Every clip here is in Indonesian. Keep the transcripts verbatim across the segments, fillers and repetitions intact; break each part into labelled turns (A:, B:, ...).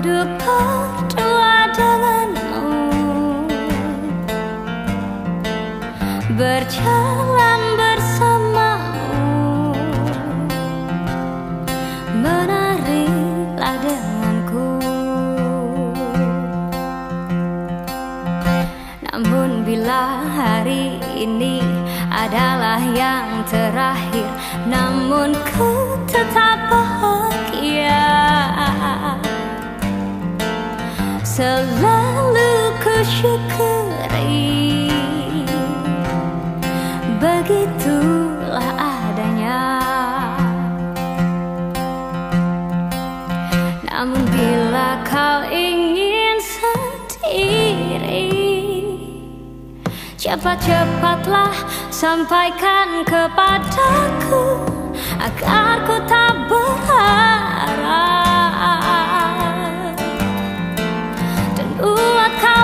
A: duduk berdua denganmu, berjalan bersamamu, menarilah denganku. Namun bila hari ini adalah yang terakhir, namun ku tetap bahagia. Selalu ku syukuri, begitulah adanya. Namun bila kau ingin sendiri, cepat-cepatlah sampaikan kepadaku, agar ku tak berharap dan buat kau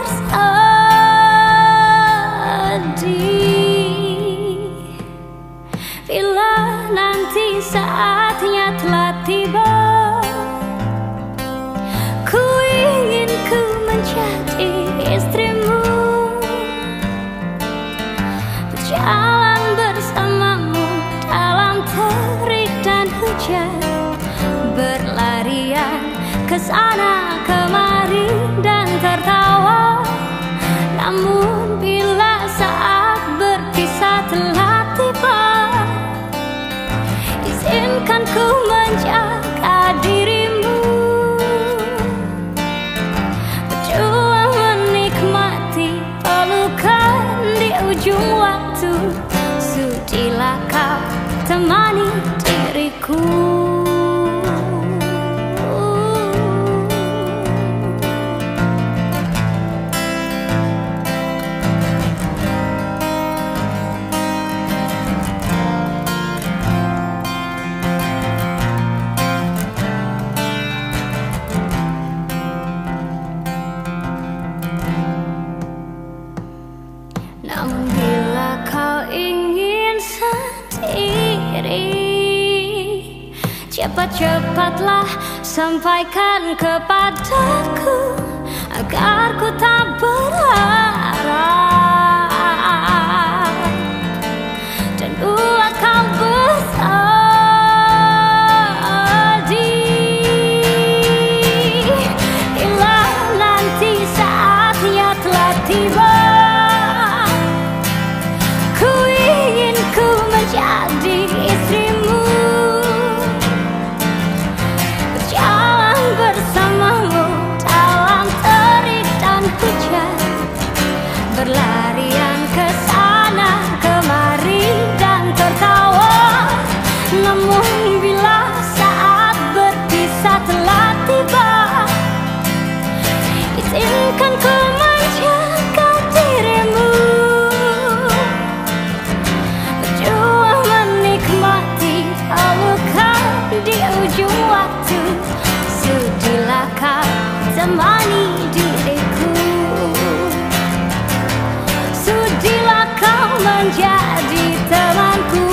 A: bersedih. Bila nanti saatnya telah tiba, ku ingin ku menjadi istrimu, berjalan bersamamu dalam terik dan hujan, berlarian ke sana kemari dan tertawa. Namun bila saat berpisah telah tiba, izinkan ku menjaga dirimu, berdua menikmati pelukan di ujung waktu. Sudilah kau temani diriku. Namun bila kau ingin sendiri, cepat-cepatlah sampaikan kepadaku, agar ku tak berharap dan buat kau bersedih. Bila nanti saatnya telah tiba, jadi istrimu, berjalan bersamamu dalam terik dan hujan, berlarian ke sana kemari dan tertawa. Namun bila saat berpisah telah tiba, izinkan ku menjaga dirimu, di ujung waktu. Sudilah kau temani diriku, sudilah kau menjadi temanku.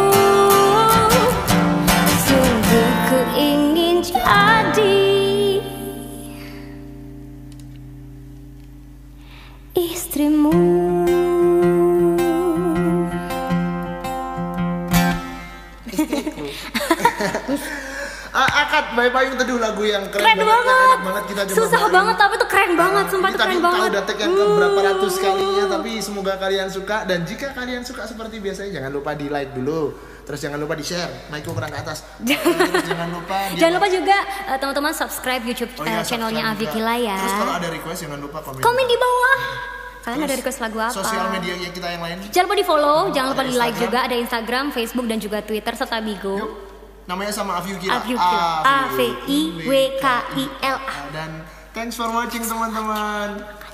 A: Sungguh ku ingin jadi istrimu.
B: Akad Bayi Payung Teduh, lagu yang keren,
A: keren banget,
B: banget, banget. Kita
A: susah
B: main.
A: banget tapi itu keren banget, sumpah itu keren banget.
B: Kita udah take yang ke berapa ratus kalinya, tapi semoga kalian suka. Dan jika kalian suka seperti biasanya, jangan lupa di like dulu, terus jangan lupa di share, Maiko kurang ke atas. Terus jangan lupa
A: jangan lupa juga uh, teman-teman subscribe YouTube
B: oh, iya,
A: uh, channelnya Avi Kila ya.
B: Terus kalau ada request jangan lupa komen,
A: komen di bawah. Kalian
B: terus
A: ada request lagu apa?
B: Sosial media yang kita yang lain.
A: Jangan lupa di follow,
B: oh,
A: jangan lupa di like
B: Instagram.
A: juga, ada Instagram, Facebook dan juga Twitter serta Bigo.
B: Yuk. Namanya sama Avi Kila.
A: Avi Kila. A V I W K I L A.
B: Dan thanks for watching teman-teman.